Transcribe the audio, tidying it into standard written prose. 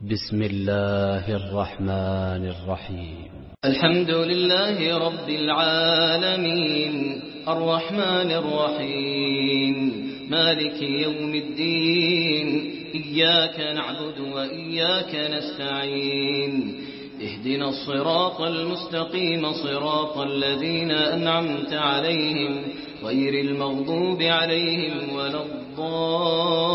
بسم الله الرحمن الرحيم. الحمد لله رب العالمين الرحمن الرحيم مالك يوم الدين إياك نعبد وإياك نستعين اهدنا الصراط المستقيم صراط الذين أنعمت عليهم غير المغضوب عليهم ولا الضالين